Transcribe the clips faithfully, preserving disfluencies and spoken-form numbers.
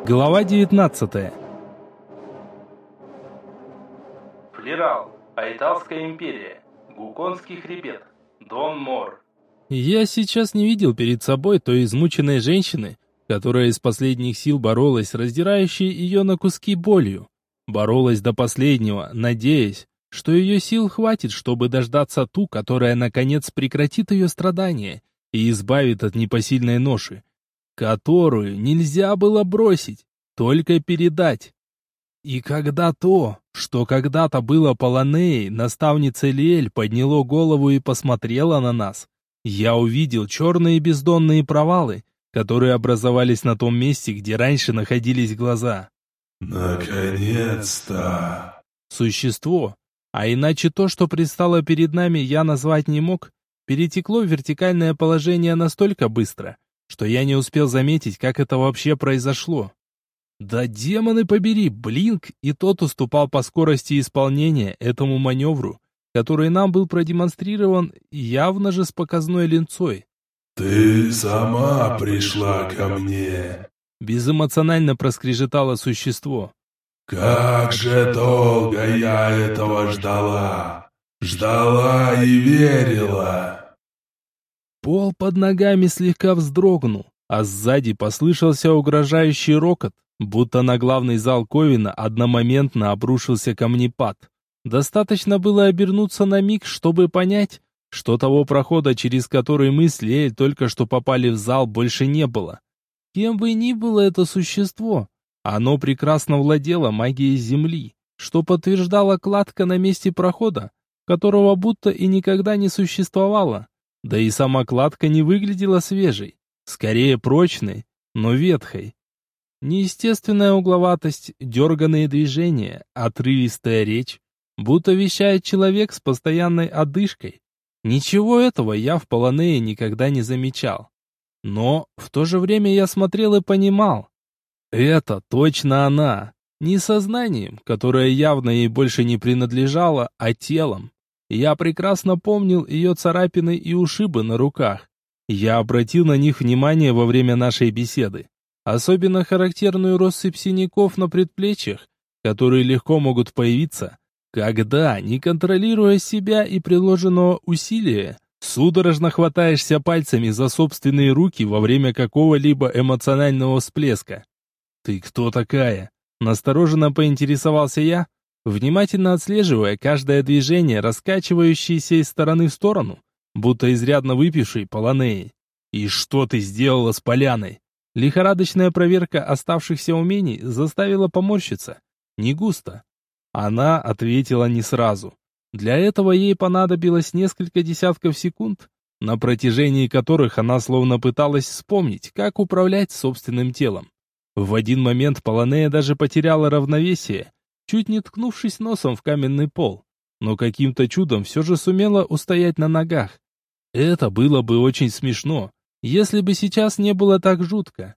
Глава девятнадцатая. Флерал. Айталская империя. Гуконский хребет. Дон Мор. Я сейчас не видел перед собой той измученной женщины, которая из последних сил боролась с раздирающей ее на куски болью. Боролась до последнего, надеясь, что ее сил хватит, чтобы дождаться ту, которая наконец прекратит ее страдания и избавит от непосильной ноши, которую нельзя было бросить, только передать. И когда то, что когда-то было Полонеей, наставницей Лиэль, подняло голову и посмотрела на нас, я увидел черные бездонные провалы, которые образовались на том месте, где раньше находились глаза. «Наконец-то!» Существо, а иначе то, что предстало перед нами, я назвать не мог, перетекло в вертикальное положение настолько быстро, что я не успел заметить, как это вообще произошло. Да демоны побери, блинк, и тот уступал по скорости исполнения этому маневру, который нам был продемонстрирован явно же с показной линцой. «Ты сама пришла ко мне!» Безэмоционально проскрежетало существо. «Как же долго я этого ждала! Ждала и верила!» Пол под ногами слегка вздрогнул, а сзади послышался угрожающий рокот, будто на главный зал Ковина одномоментно обрушился камнепад. Достаточно было обернуться на миг, чтобы понять, что того прохода, через который мы с Лиэль только что попали в зал, больше не было. Кем бы ни было это существо, оно прекрасно владело магией Земли, что подтверждала кладка на месте прохода, которого будто и никогда не существовало. Да и сама кладка не выглядела свежей, скорее прочной, но ветхой. Неестественная угловатость, дерганные движения, отрывистая речь, будто вещает человек с постоянной одышкой. Ничего этого я в Полонее никогда не замечал. Но в то же время я смотрел и понимал. Это точно она. Не сознанием, которое явно ей больше не принадлежало, а телом. Я прекрасно помнил ее царапины и ушибы на руках. Я обратил на них внимание во время нашей беседы. Особенно характерную россыпь синяков на предплечьях, которые легко могут появиться, когда, не контролируя себя и приложенного усилия, судорожно хватаешься пальцами за собственные руки во время какого-либо эмоционального всплеска. «Ты кто такая?» – настороженно поинтересовался я, внимательно отслеживая каждое движение, раскачивающееся из стороны в сторону, будто изрядно выпившей Полонеей. «И что ты сделала с поляной?» Лихорадочная проверка оставшихся умений заставила поморщиться. Не густо. Она ответила не сразу. Для этого ей понадобилось несколько десятков секунд, на протяжении которых она словно пыталась вспомнить, как управлять собственным телом. В один момент Полонея даже потеряла равновесие, чуть не ткнувшись носом в каменный пол, но каким-то чудом все же сумела устоять на ногах. Это было бы очень смешно, если бы сейчас не было так жутко.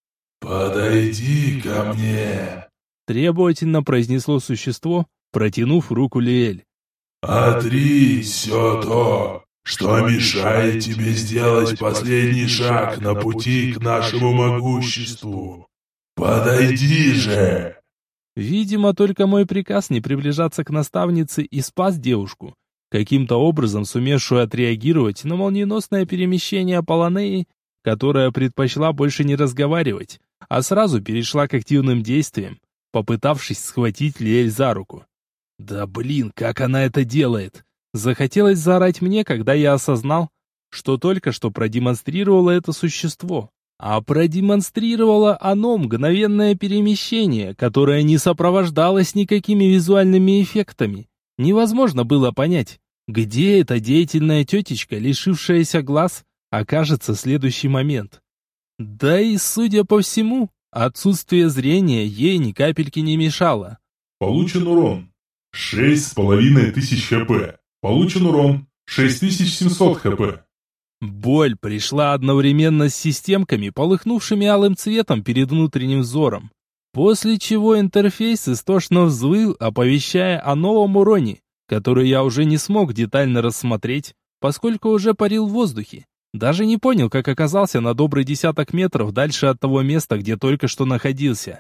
«Подойди ко мне!» — требовательно произнесло существо, протянув руку Лиэль. «Отри все то, что мешает тебе сделать последний шаг на пути к нашему могуществу. Подойди же!» Видимо, только мой приказ не приближаться к наставнице и спас девушку, каким-то образом сумевшую отреагировать на молниеносное перемещение Полонеи, которая предпочла больше не разговаривать, а сразу перешла к активным действиям, попытавшись схватить Лиэль за руку. Да блин, как она это делает! Захотелось заорать мне, когда я осознал, что только что продемонстрировало это существо. А продемонстрировало оно мгновенное перемещение, которое не сопровождалось никакими визуальными эффектами. Невозможно было понять, где эта деятельная тетечка, лишившаяся глаз, окажется в следующий момент. Да и, судя по всему, отсутствие зрения ей ни капельки не мешало. Получен урон шесть с половиной тысяч хп. Получен урон шесть тысяч семьсот хп. Боль пришла одновременно с системками, полыхнувшими алым цветом перед внутренним взором. После чего интерфейс истошно взвыл, оповещая о новом уроне, который я уже не смог детально рассмотреть, поскольку уже парил в воздухе. Даже не понял, как оказался на добрый десяток метров дальше от того места, где только что находился.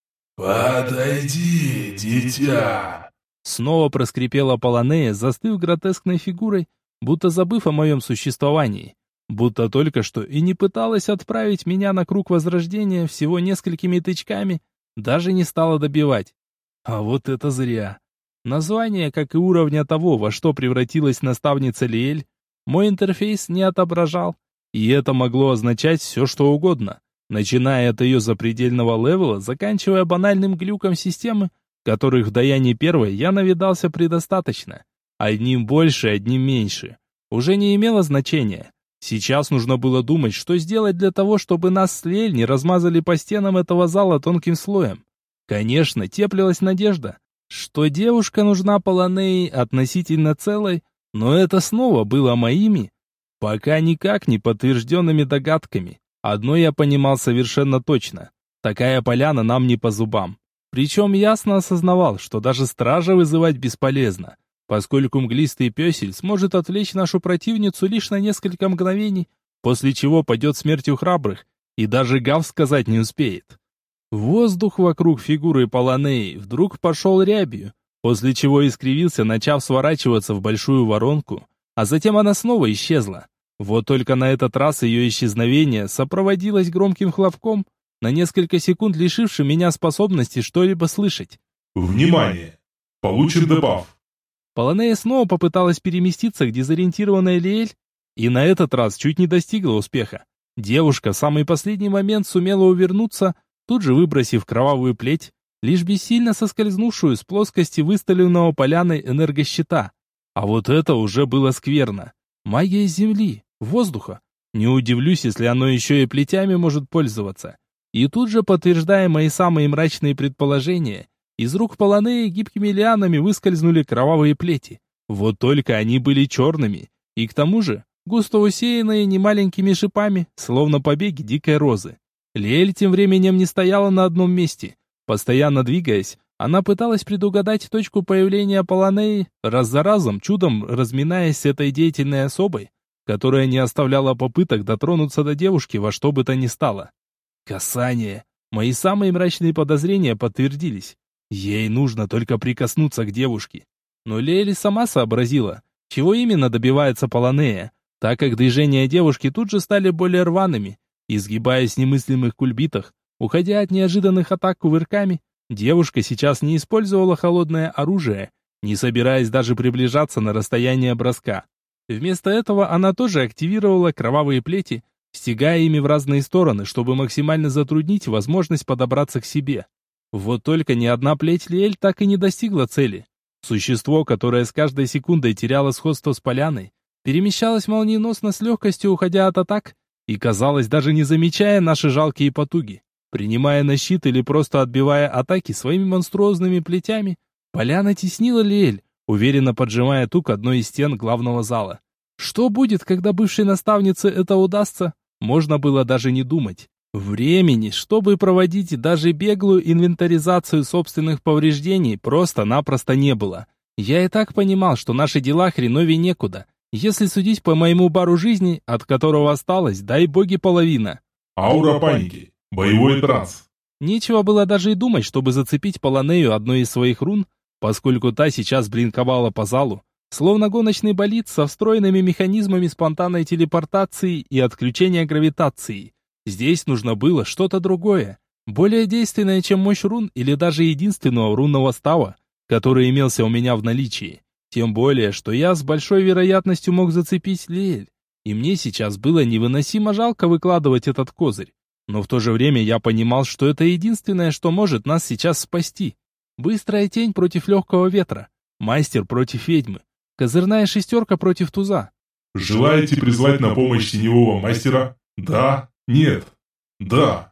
«Подойди, дитя!» Снова проскрипела Полонея, застыв гротескной фигурой, будто забыв о моем существовании. Будто только что и не пыталась отправить меня на круг возрождения всего несколькими тычками, даже не стала добивать. А вот это зря. Название, как и уровня того, во что превратилась наставница Лиэль, мой интерфейс не отображал, и это могло означать все, что угодно, начиная от ее запредельного левела, заканчивая банальным глюком системы, которых в Даяне Первой я навидался предостаточно. Одним больше, одним меньше. Уже не имело значения. Сейчас нужно было думать, что сделать для того, чтобы нас с Лиэль не размазали по стенам этого зала тонким слоем. Конечно, теплилась надежда, что девушка нужна Полонеи относительно целой, но это снова было моими, пока никак не подтвержденными догадками. Одно я понимал совершенно точно. Такая поляна нам не по зубам. Причем ясно осознавал, что даже стража вызывать бесполезно, поскольку мглистый пёсель сможет отвлечь нашу противницу лишь на несколько мгновений, после чего падет смертью храбрых, и даже гав сказать не успеет. Воздух вокруг фигуры Полонеи вдруг пошел рябью, после чего искривился, начав сворачиваться в большую воронку, а затем она снова исчезла. Вот только на этот раз ее исчезновение сопроводилось громким хлопком, на несколько секунд лишившим меня способности что-либо слышать. Внимание! Получен дебаф. Полонея снова попыталась переместиться к дезориентированной Лиэль, и на этот раз чуть не достигла успеха. Девушка в самый последний момент сумела увернуться, тут же выбросив кровавую плеть, лишь бессильно соскользнувшую с плоскости выставленного поляной энергощита. А вот это уже было скверно. Магия земли, воздуха. Не удивлюсь, если оно еще и плетями может пользоваться. И тут же, подтверждая мои самые мрачные предположения, из рук Полонеи гибкими лианами выскользнули кровавые плети. Вот только они были черными, и к тому же густо усеянные немаленькими шипами, словно побеги дикой розы. Лиэль тем временем не стояла на одном месте. Постоянно двигаясь, она пыталась предугадать точку появления Полонеи, раз за разом чудом разминаясь с этой деятельной особой, которая не оставляла попыток дотронуться до девушки во что бы то ни стало. Касание. Мои самые мрачные подозрения подтвердились. Ей нужно только прикоснуться к девушке. Но Лиэль сама сообразила, чего именно добивается Полонея, так как движения девушки тут же стали более рваными, изгибаясь в немыслимых кульбитах, уходя от неожиданных атак кувырками. Девушка сейчас не использовала холодное оружие, не собираясь даже приближаться на расстояние броска. Вместо этого она тоже активировала кровавые плети, стягая ими в разные стороны, чтобы максимально затруднить возможность подобраться к себе. Вот только ни одна плеть Лиэль так и не достигла цели. Существо, которое с каждой секундой теряло сходство с поляной, перемещалось молниеносно с легкостью, уходя от атак, и, казалось, даже не замечая наши жалкие потуги. Принимая на щит или просто отбивая атаки своими монструозными плетями, поляна теснила Лиэль, уверенно поджимая ту к одной из стен главного зала. Что будет, когда бывшей наставнице это удастся, можно было даже не думать. Времени, чтобы проводить даже беглую инвентаризацию собственных повреждений, просто-напросто не было. Я и так понимал, что наши дела хреновей некуда, если судить по моему бару жизни, от которого осталось, дай боги, половина. Аура паники. Боевой транс. Нечего было даже и думать, чтобы зацепить Полонею одной из своих рун, поскольку та сейчас блинковала по залу, словно гоночный болид со встроенными механизмами спонтанной телепортации и отключения гравитации. Здесь нужно было что-то другое, более действенное, чем мощь рун или даже единственного рунного става, который имелся у меня в наличии. Тем более, что я с большой вероятностью мог зацепить Лиэль, и мне сейчас было невыносимо жалко выкладывать этот козырь. Но в то же время я понимал, что это единственное, что может нас сейчас спасти. Быстрая тень против легкого ветра, мастер против ведьмы, козырная шестерка против туза. Желаете призвать на помощь теневого мастера? Да? Нет? Да?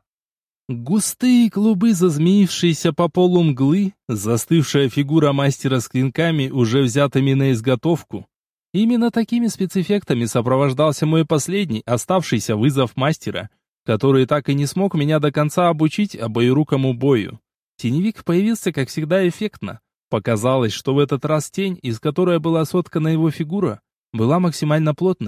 Густые клубы, зазмеившиеся по полу мглы, застывшая фигура мастера с клинками, уже взятыми на изготовку. Именно такими спецэффектами сопровождался мой последний, оставшийся вызов мастера, который так и не смог меня до конца обучить обоюрукому бою. Теневик появился, как всегда, эффектно. Показалось, что в этот раз тень, из которой была соткана его фигура, была максимально плотной,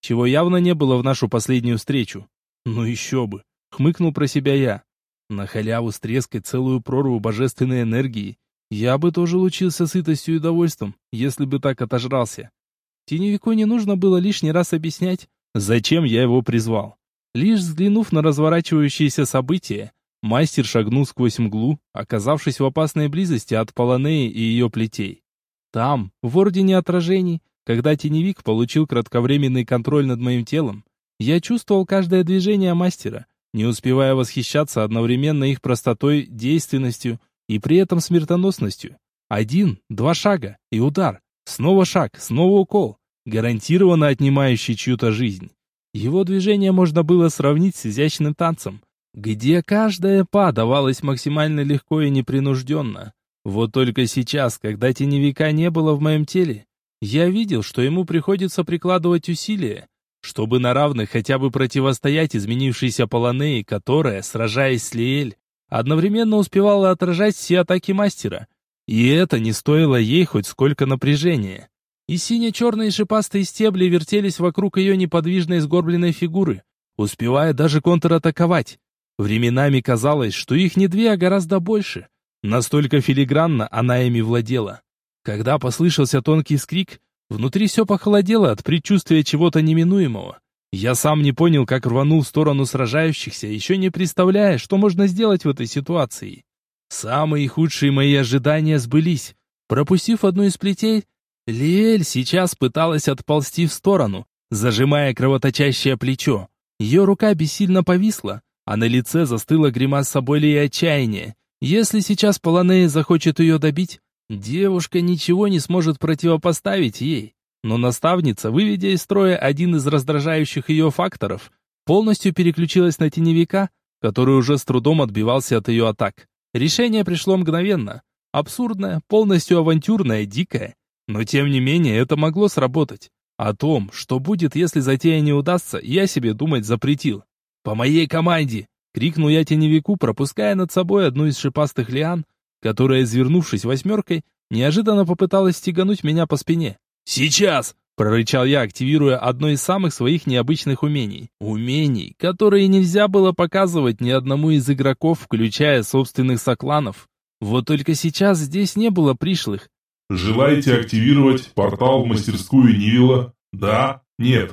чего явно не было в нашу последнюю встречу. Ну еще бы, хмыкнул про себя я. На халяву стрескать целую прорву божественной энергии. Я бы тоже лучился сытостью и довольством, если бы так отожрался. Теневику не нужно было лишний раз объяснять, зачем я его призвал. Лишь взглянув на разворачивающиеся события, мастер шагнул сквозь мглу, оказавшись в опасной близости от Полонеи и ее плетей. Там, в Ордене Отражений, когда теневик получил кратковременный контроль над моим телом, я чувствовал каждое движение мастера, не успевая восхищаться одновременно их простотой, действенностью и при этом смертоносностью. Один, два шага и удар, снова шаг, снова укол, гарантированно отнимающий чью-то жизнь. Его движение можно было сравнить с изящным танцем, где каждая па давалась максимально легко и непринужденно. Вот только сейчас, когда теневика не было в моем теле, я видел, что ему приходится прикладывать усилия, чтобы на равных хотя бы противостоять изменившейся Полонеи, которая, сражаясь с Лиэль, одновременно успевала отражать все атаки мастера. И это не стоило ей хоть сколько напряжения. И сине-черные шипастые стебли вертелись вокруг ее неподвижной сгорбленной фигуры, успевая даже контратаковать. Временами казалось, что их не две, а гораздо больше. Настолько филигранно она ими владела. Когда послышался тонкий скрик, внутри все похолодело от предчувствия чего-то неминуемого. Я сам не понял, как рванул в сторону сражающихся, еще не представляя, что можно сделать в этой ситуации. Самые худшие мои ожидания сбылись. Пропустив одну из плетей, Лиэль сейчас пыталась отползти в сторону, зажимая кровоточащее плечо. Ее рука бессильно повисла, а на лице застыла гримаса боли и отчаяния. Если сейчас Полонея захочет ее добить, девушка ничего не сможет противопоставить ей. Но наставница, выведя из строя один из раздражающих ее факторов, полностью переключилась на теневика, который уже с трудом отбивался от ее атак. Решение пришло мгновенно. Абсурдное, полностью авантюрное, дикое. Но тем не менее это могло сработать. О том, что будет, если затея не удастся, я себе думать запретил. «По моей команде!» — крикнул я теневику, пропуская над собой одну из шипастых лиан, которая, извернувшись восьмеркой, неожиданно попыталась стегануть меня по спине. «Сейчас!» — прорычал я, активируя одно из самых своих необычных умений. Умений, которые нельзя было показывать ни одному из игроков, включая собственных сокланов. Вот только сейчас здесь не было пришлых. Желаете активировать портал в мастерскую Нивила? Да? Нет?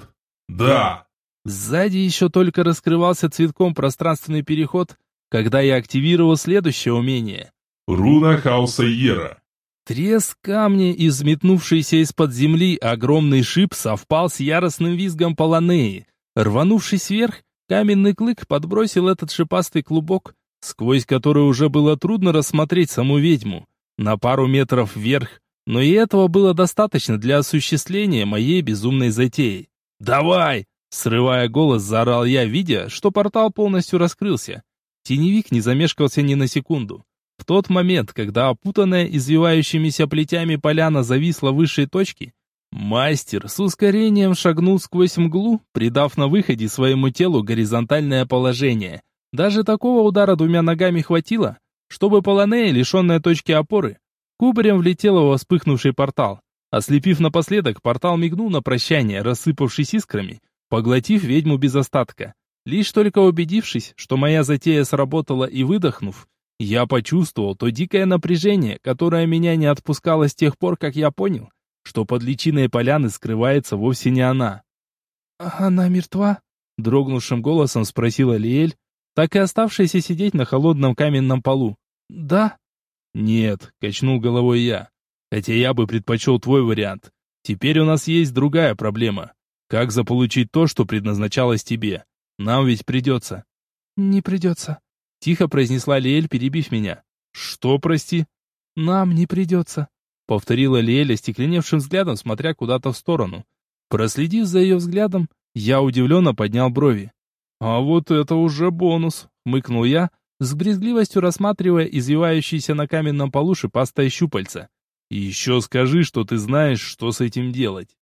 Да! Сзади еще только раскрывался цветком пространственный переход, когда я активировал следующее умение. Руна хаоса Йера. Треск камня, изметнувшийся из-под земли огромный шип, совпал с яростным визгом Полонеи. Рванувшись вверх, каменный клык подбросил этот шипастый клубок, сквозь который уже было трудно рассмотреть саму ведьму, на пару метров вверх. Но и этого было достаточно для осуществления моей безумной затеи. «Давай!» — срывая голос, заорал я, видя, что портал полностью раскрылся. Теневик не замешкался ни на секунду. В тот момент, когда опутанная извивающимися плетями поляна зависла в высшей точке, мастер с ускорением шагнул сквозь мглу, придав на выходе своему телу горизонтальное положение. Даже такого удара двумя ногами хватило, чтобы Полонея, лишенная точки опоры, кубарем влетела во вспыхнувший портал. Ослепив напоследок, портал мигнул на прощание, рассыпавшись искрами, поглотив ведьму без остатка. Лишь только убедившись, что моя затея сработала и выдохнув, я почувствовал то дикое напряжение, которое меня не отпускало с тех пор, как я понял, что под личиной поляны скрывается вовсе не она. «Она мертва?» — дрогнувшим голосом спросила Лиэль, так и оставшаяся сидеть на холодном каменном полу. «Да?» «Нет», — качнул головой я. «Хотя я бы предпочел твой вариант. Теперь у нас есть другая проблема. Как заполучить то, что предназначалось тебе? Нам ведь придется». «Не придется», — тихо произнесла Лиэль, перебив меня. «Что, прости?» «Нам не придется», — повторила Лиэль остекленевшим взглядом, смотря куда-то в сторону. Проследив за ее взглядом, я удивленно поднял брови. «А вот это уже бонус», — хмыкнул я, с брезгливостью рассматривая извивающееся на каменном полу шипастое щупальце. «И еще скажи, что ты знаешь, что с этим делать».